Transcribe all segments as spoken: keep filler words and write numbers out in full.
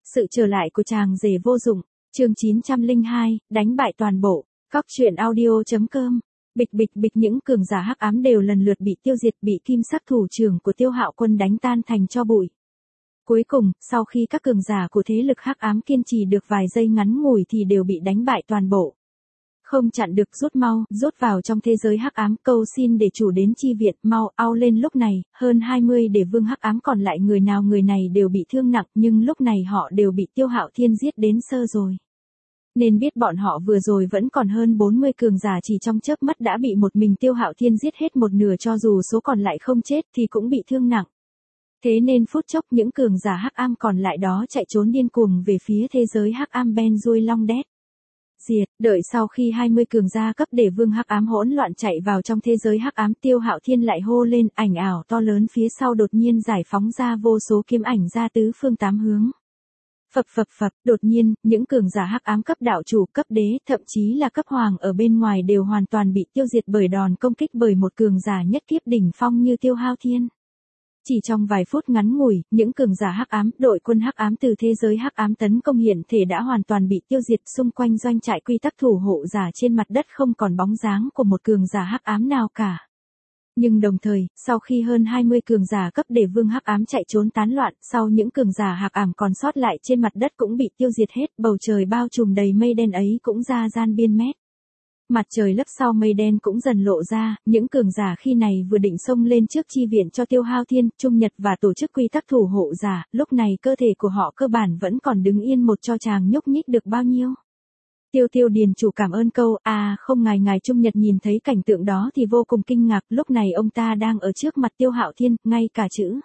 Sự trở lại của chàng rể vô dụng, chương chín trăm lẻ hai, đánh bại toàn bộ, Cóc truyện audio.com. Bịch bịch bịch những cường giả hắc ám đều lần lượt bị tiêu diệt, bị kim sắc thủ trưởng của Tiêu Hạo Quân đánh tan thành tro bụi. Cuối cùng, sau khi các cường giả của thế lực hắc ám kiên trì được vài giây ngắn ngủi thì đều bị đánh bại toàn bộ. Không chặn được, rút mau, rút vào trong thế giới hắc ám, cầu xin để chủ đến chi viện, mau, ao lên. Lúc này, hơn hai mươi để vương hắc ám còn lại người nào người này đều bị thương nặng, nhưng lúc này họ đều bị Tiêu Hạo Thiên giết đến sơ rồi. Nên biết bọn họ vừa rồi vẫn còn hơn bốn mươi cường giả, chỉ trong chớp mắt đã bị một mình Tiêu Hạo Thiên giết hết một nửa, cho dù số còn lại không chết thì cũng bị thương nặng. Thế nên phút chốc những cường giả hắc ám còn lại đó chạy trốn điên cuồng về phía thế giới hắc ám Ben Rui Long Đét. Diệt, đợi sau khi hai mươi cường gia cấp để vương hắc ám hỗn loạn chạy vào trong thế giới hắc ám, Tiêu Hạo Thiên lại hô lên, ảnh ảo to lớn phía sau đột nhiên giải phóng ra vô số kiếm ảnh ra tứ phương tám hướng. Phập phập phập, đột nhiên, những cường giả hắc ám cấp đạo chủ, cấp đế, thậm chí là cấp hoàng ở bên ngoài đều hoàn toàn bị tiêu diệt bởi đòn công kích bởi một cường giả nhất kiếp đỉnh phong như Tiêu Hạo Thiên. Chỉ trong vài phút ngắn ngủi, những cường giả hắc ám, đội quân hắc ám từ thế giới hắc ám tấn công hiện thể đã hoàn toàn bị tiêu diệt, xung quanh doanh trại quy tắc thủ hộ giả trên mặt đất không còn bóng dáng của một cường giả hắc ám nào cả. Nhưng đồng thời, sau khi hơn hai mươi cường giả cấp để vương hắc ám chạy trốn tán loạn, sau những cường giả hắc ám còn sót lại trên mặt đất cũng bị tiêu diệt hết, bầu trời bao trùm đầy mây đen ấy cũng ra gian biên mét. Mặt trời lấp sau mây đen cũng dần lộ ra, những cường giả khi này vừa định xông lên trước chi viện cho Tiêu Hạo Thiên, Trung Nhật và tổ chức quy tắc thủ hộ giả, lúc này cơ thể của họ cơ bản vẫn còn đứng yên một cho chàng nhúc nhích được bao nhiêu. Tiêu Tiêu Điền chủ cảm ơn câu, à không ngài ngài Trung Nhật nhìn thấy cảnh tượng đó thì vô cùng kinh ngạc, lúc này ông ta đang ở trước mặt Tiêu Hạo Thiên, ngay cả chữ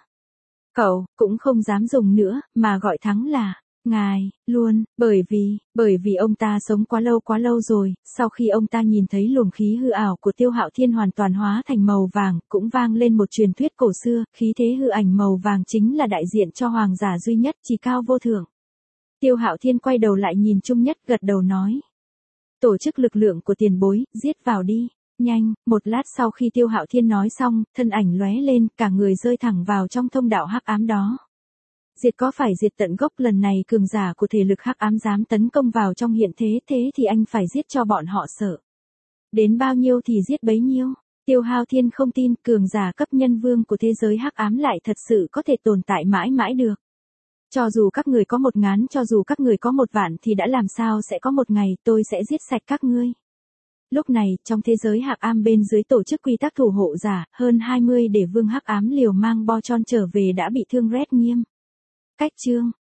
cậu cũng không dám dùng nữa, mà gọi thắng là ngài, luôn, bởi vì, bởi vì ông ta sống quá lâu quá lâu rồi, sau khi ông ta nhìn thấy luồng khí hư ảo của Tiêu Hạo Thiên hoàn toàn hóa thành màu vàng, cũng vang lên một truyền thuyết cổ xưa, khí thế hư ảnh màu vàng chính là đại diện cho hoàng giả duy nhất, trí cao vô thượng. Tiêu Hạo Thiên quay đầu lại nhìn Trung Nhất, gật đầu nói. Tổ chức lực lượng của tiền bối, giết vào đi. Nhanh, một lát sau khi Tiêu Hạo Thiên nói xong, thân ảnh lóe lên, cả người rơi thẳng vào trong thông đạo hắc ám đó. Diệt có phải diệt tận gốc, lần này cường giả của thể lực hắc ám dám tấn công vào trong hiện thế, thế thì anh phải giết cho bọn họ sợ. Đến bao nhiêu thì giết bấy nhiêu. Tiêu Hạo Thiên không tin cường giả cấp nhân vương của thế giới hắc ám lại thật sự có thể tồn tại mãi mãi được. Cho dù các người có một ngàn, cho dù các người có một vạn thì đã làm sao sẽ có một ngày tôi sẽ giết sạch các ngươi. Lúc này, trong thế giới hắc ám bên dưới tổ chức quy tắc thủ hộ giả, hơn hai mươi để vương hắc ám liều mang bo tròn trở về đã bị thương rét nghiêm. Cách chương